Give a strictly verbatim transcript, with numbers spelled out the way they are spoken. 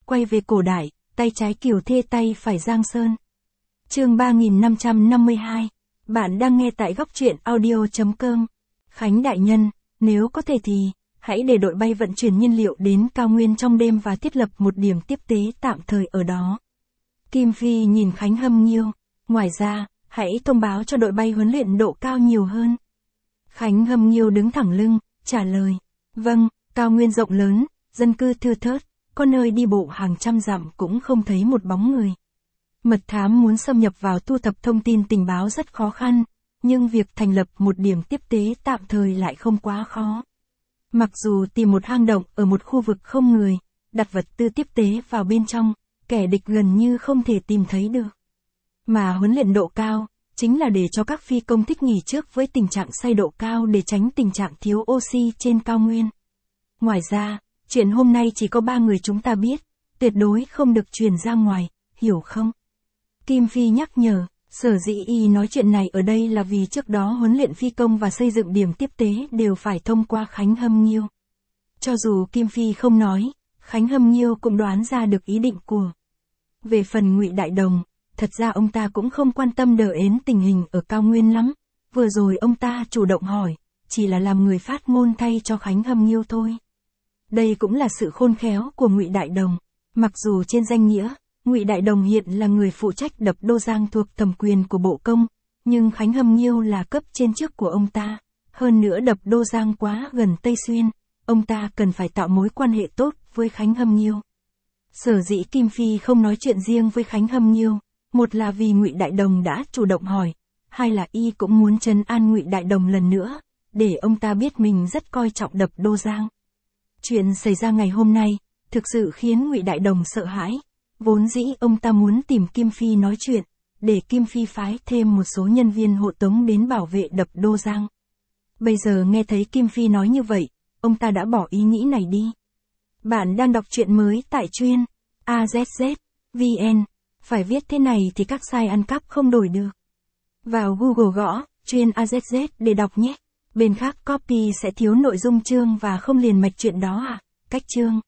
quay về cổ đại, tay trái Kiều Thê tay phải Giang Sơn. Chương ba nghìn năm trăm năm mươi hai. Bạn đang nghe tại góc truyện audio chấm com. Khánh đại nhân, nếu có thể thì, hãy để đội bay vận chuyển nhiên liệu đến cao nguyên trong đêm và thiết lập một điểm tiếp tế tạm thời ở đó. Kim Phi nhìn Khánh Hâm Nghiêu. Ngoài ra, hãy thông báo cho đội bay huấn luyện độ cao nhiều hơn. Khánh Hâm Nghiêu đứng thẳng lưng, trả lời. Vâng, cao nguyên rộng lớn, dân cư thưa thớt, có nơi đi bộ hàng trăm dặm cũng không thấy một bóng người. Mật thám muốn xâm nhập vào thu thập thông tin tình báo rất khó khăn, nhưng việc thành lập một điểm tiếp tế tạm thời lại không quá khó. Mặc dù tìm một hang động ở một khu vực không người, đặt vật tư tiếp tế vào bên trong, kẻ địch gần như không thể tìm thấy được. Mà huấn luyện độ cao, chính là để cho các phi công thích nghỉ trước với tình trạng say độ cao để tránh tình trạng thiếu oxy trên cao nguyên. Ngoài ra, chuyện hôm nay chỉ có ba người chúng ta biết, tuyệt đối không được truyền ra ngoài, hiểu không? Kim Phi nhắc nhở, sở dĩ y nói chuyện này ở đây là vì trước đó huấn luyện phi công và xây dựng điểm tiếp tế đều phải thông qua Khánh Hâm Nghiêu. Cho dù Kim Phi không nói, Khánh Hâm Nghiêu cũng đoán ra được ý định của. Về phần Ngụy Đại Đồng, thật ra ông ta cũng không quan tâm đờ ến tình hình ở cao nguyên lắm, vừa rồi ông ta chủ động hỏi, chỉ là làm người phát ngôn thay cho Khánh Hâm Nghiêu thôi. Đây cũng là sự khôn khéo của Ngụy Đại Đồng, mặc dù trên danh nghĩa, Ngụy Đại Đồng hiện là người phụ trách đập Đô Giang thuộc thẩm quyền của Bộ Công, nhưng Khánh Hâm Nghiêu là cấp trên trước của ông ta, hơn nữa đập Đô Giang quá gần Tây Xuyên, ông ta cần phải tạo mối quan hệ tốt với Khánh Hâm Nghiêu. Sở dĩ Kim Phi không nói chuyện riêng với Khánh Hâm Nghiêu, một là vì Ngụy Đại Đồng đã chủ động hỏi, hai là y cũng muốn trấn an Ngụy Đại Đồng lần nữa, để ông ta biết mình rất coi trọng đập Đô Giang. Chuyện xảy ra ngày hôm nay, thực sự khiến Ngụy Đại Đồng sợ hãi. Vốn dĩ ông ta muốn tìm Kim Phi nói chuyện, để Kim Phi phái thêm một số nhân viên hộ tống đến bảo vệ đập Đô Giang. Bây giờ nghe thấy Kim Phi nói như vậy, ông ta đã bỏ ý nghĩ này đi. Bạn đang đọc truyện mới tại truyện a zét zét vê en, phải viết thế này thì các site ăn cắp không đổi được. Vào Google gõ, truyện a zét zét để đọc nhé. Bên khác copy sẽ thiếu nội dung chương và không liền mạch chuyện đó à, cách chương.